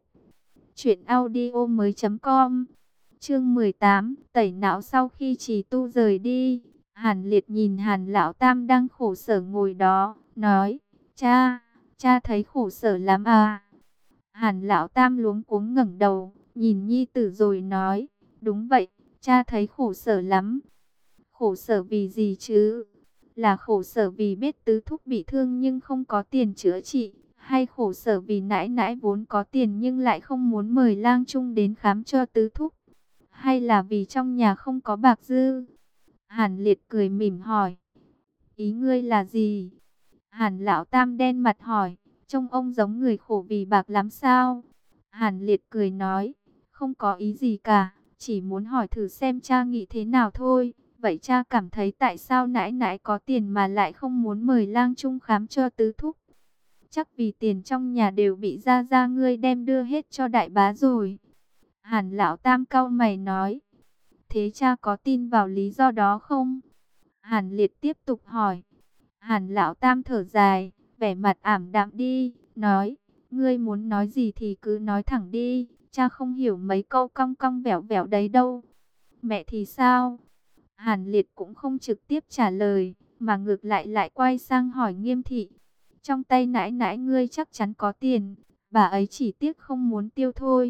truyệnaudiomoi.com. Chương 18, tẩy não. Sau khi Trì Tu rời đi, Hàn Liệt nhìn Hàn Lão Tam đang khổ sở ngồi đó, nói, cha thấy khổ sở lắm à? Hàn Lão Tam luống cuống ngẩng đầu, nhìn nhi tử rồi nói, đúng vậy, cha thấy khổ sở lắm. Khổ sở vì gì chứ? Là khổ sở vì biết tứ thúc bị thương nhưng không có tiền chữa trị, hay khổ sở vì nãi nãi vốn có tiền nhưng lại không muốn mời lang trung đến khám cho tứ thúc? Hay là vì trong nhà không có bạc dư? Hàn Liệt cười mỉm hỏi, ý ngươi là gì? Hàn Lão Tam đen mặt hỏi, trông ông giống người khổ vì bạc lắm sao? Hàn Liệt cười nói, không có ý gì cả, chỉ muốn hỏi thử xem cha nghĩ thế nào thôi. Vậy cha cảm thấy tại sao nãi nãi có tiền mà lại không muốn mời lang trung khám cho tứ thúc? Chắc vì tiền trong nhà đều bị gia ngươi đem đưa hết cho đại bá rồi. Hàn Lão Tam cau mày nói, thế cha có tin vào lý do đó không? Hàn Liệt tiếp tục hỏi. Hàn Lão Tam thở dài, vẻ mặt ảm đạm đi, nói, ngươi muốn nói gì thì cứ nói thẳng đi, cha không hiểu mấy câu cong cong vẻo vẻo đấy đâu. Mẹ thì sao? Hàn Liệt cũng không trực tiếp trả lời, mà ngược lại quay sang hỏi Nghiêm thị. Trong tay nãi nãi ngươi chắc chắn có tiền, bà ấy chỉ tiếc không muốn tiêu thôi.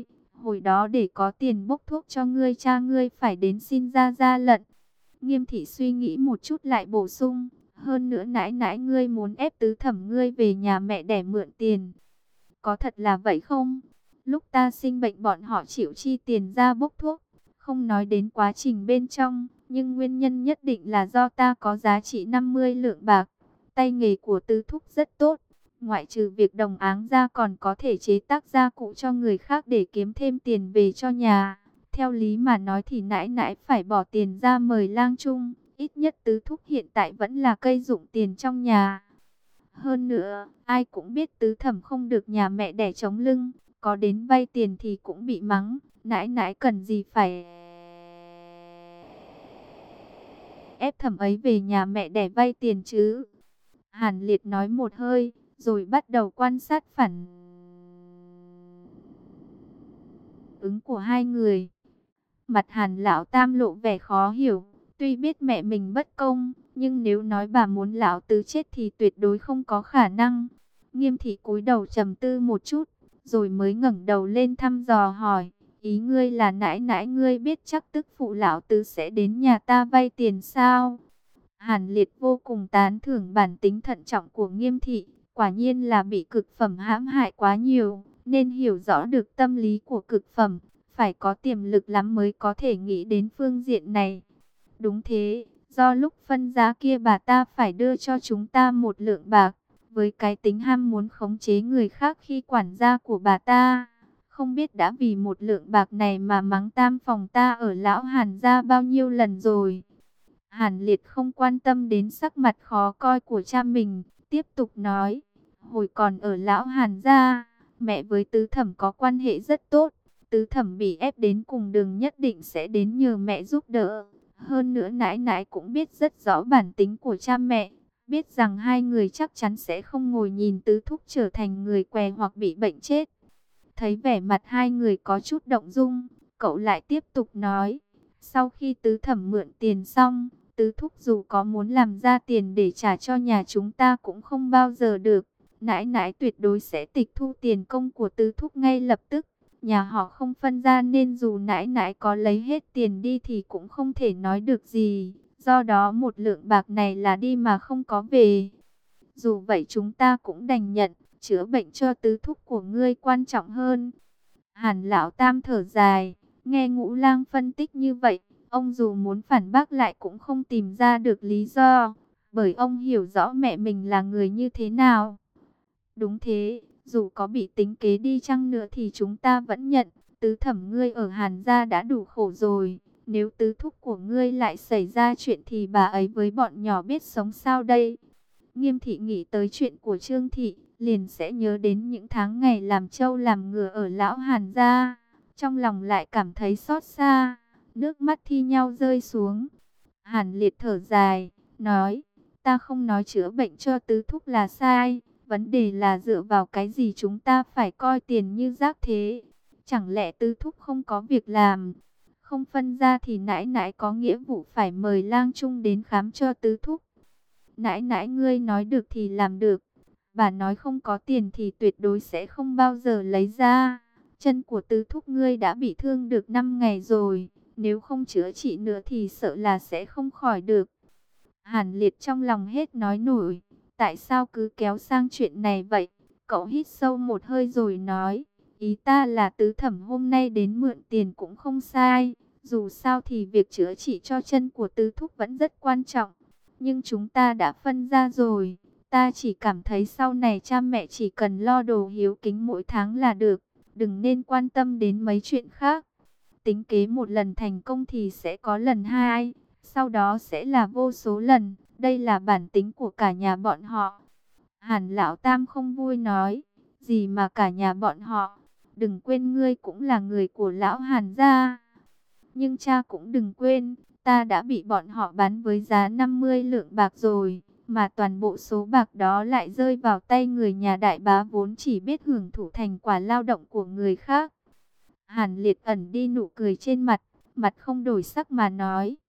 Hồi đó để có tiền bốc thuốc cho ngươi, cha ngươi phải đến xin ra lệnh. Nghiêm thị suy nghĩ một chút lại bổ sung, hơn nữa nãi nãi ngươi muốn ép tứ thẩm ngươi về nhà mẹ đẻ mượn tiền. Có thật là vậy không? Lúc ta sinh bệnh bọn họ chịu chi tiền ra bốc thuốc, không nói đến quá trình bên trong, nhưng nguyên nhân nhất định là do ta có giá trị 50 lượng bạc. Tay nghề của tứ thúc rất tốt, ngoại trừ việc đồng áng ra còn có thể chế tác gia cụ cho người khác để kiếm thêm tiền về cho nhà. Theo lý mà nói thì nãi nãi phải bỏ tiền ra mời lang chung, ít nhất tứ thúc hiện tại vẫn là cây dụng tiền trong nhà. Hơn nữa, ai cũng biết tứ thẩm không được nhà mẹ đẻ chống lưng, có đến vay tiền thì cũng bị mắng, nãi nãi cần gì phải ép thẩm ấy về nhà mẹ đẻ vay tiền chứ. Hàn Liệt nói một hơi, rồi bắt đầu quan sát phản ứng của hai người. Mặt Hàn lão tam lộ vẻ khó hiểu, tuy biết mẹ mình bất công, nhưng nếu nói bà muốn lão tứ chết thì tuyệt đối không có khả năng. Nghiêm thị cúi đầu trầm tư một chút, rồi mới ngẩng đầu lên thăm dò hỏi, ý ngươi là nãi nãi ngươi biết chắc tức phụ lão tứ sẽ đến nhà ta vay tiền sao? Hàn Liệt vô cùng tán thưởng bản tính thận trọng của Nghiêm thị, quả nhiên là bị cực phẩm hãm hại quá nhiều, nên hiểu rõ được tâm lý của cực phẩm. Phải có tiềm lực lắm mới có thể nghĩ đến phương diện này. Đúng thế, do lúc phân giá kia bà ta phải đưa cho chúng ta một lượng bạc. Với cái tính ham muốn khống chế người khác khi quản gia của bà ta, không biết đã vì một lượng bạc này mà mắng tam phòng ta ở lão Hàn gia bao nhiêu lần rồi. Hàn Liệt không quan tâm đến sắc mặt khó coi của cha mình, tiếp tục nói, hồi còn ở lão Hàn gia, mẹ với tứ thẩm có quan hệ rất tốt. Tứ thẩm bị ép đến cùng đường nhất định sẽ đến nhờ mẹ giúp đỡ. Hơn nữa nãi nãi cũng biết rất rõ bản tính của cha mẹ. Biết rằng hai người chắc chắn sẽ không ngồi nhìn tứ thúc trở thành người què hoặc bị bệnh chết. Thấy vẻ mặt hai người có chút động dung, cậu lại tiếp tục nói. Sau khi tứ thẩm mượn tiền xong, tứ thúc dù có muốn làm ra tiền để trả cho nhà chúng ta cũng không bao giờ được. Nãi nãi tuyệt đối sẽ tịch thu tiền công của tứ thúc ngay lập tức. Nhà họ không phân ra nên dù nãi nãi có lấy hết tiền đi thì cũng không thể nói được gì. Do đó một lượng bạc này là đi mà không có về. Dù vậy chúng ta cũng đành nhận, chữa bệnh cho tứ thúc của ngươi quan trọng hơn. Hàn lão tam thở dài, nghe Ngũ Lang phân tích như vậy, ông dù muốn phản bác lại cũng không tìm ra được lý do. Bởi ông hiểu rõ mẹ mình là người như thế nào. Đúng thế. Dù có bị tính kế đi chăng nữa thì chúng ta vẫn nhận. Tứ thẩm ngươi ở Hàn gia đã đủ khổ rồi. Nếu tứ thúc của ngươi lại xảy ra chuyện thì bà ấy với bọn nhỏ biết sống sao đây? Nghiêm thị nghĩ tới chuyện của Trương thị, liền sẽ nhớ đến những tháng ngày làm trâu làm ngựa ở lão Hàn gia. Trong lòng lại cảm thấy xót xa, nước mắt thi nhau rơi xuống. Hàn Liệt thở dài, nói, ta không nói chữa bệnh cho tứ thúc là sai. Vấn đề là dựa vào cái gì chúng ta phải coi tiền như rác thế? Chẳng lẽ tứ thúc không có việc làm? Không phân ra thì nãi nãi có nghĩa vụ phải mời lang chung đến khám cho tứ thúc. Nãi nãi ngươi nói được thì làm được. Bà nói không có tiền thì tuyệt đối sẽ không bao giờ lấy ra. Chân của tứ thúc ngươi đã bị thương được 5 ngày rồi. Nếu không chữa trị nữa thì sợ là sẽ không khỏi được. Hàn Liệt trong lòng hết nói nổi. Tại sao cứ kéo sang chuyện này vậy? Cậu hít sâu một hơi rồi nói. Ý ta là tứ thẩm hôm nay đến mượn tiền cũng không sai. Dù sao thì việc chữa trị cho chân của tứ thúc vẫn rất quan trọng. Nhưng chúng ta đã phân ra rồi. Ta chỉ cảm thấy sau này cha mẹ chỉ cần lo đồ hiếu kính mỗi tháng là được. Đừng nên quan tâm đến mấy chuyện khác. Tính kế một lần thành công thì sẽ có lần hai. Sau đó sẽ là vô số lần. Đây là bản tính của cả nhà bọn họ. Hàn lão tam không vui nói. Gì mà cả nhà bọn họ. Đừng quên ngươi cũng là người của lão Hàn gia. Nhưng cha cũng đừng quên. Ta đã bị bọn họ bán với giá 50 lượng bạc rồi. Mà toàn bộ số bạc đó lại rơi vào tay người nhà đại bá vốn chỉ biết hưởng thụ thành quả lao động của người khác. Hàn Liệt ẩn đi nụ cười trên mặt. Mặt không đổi sắc mà nói.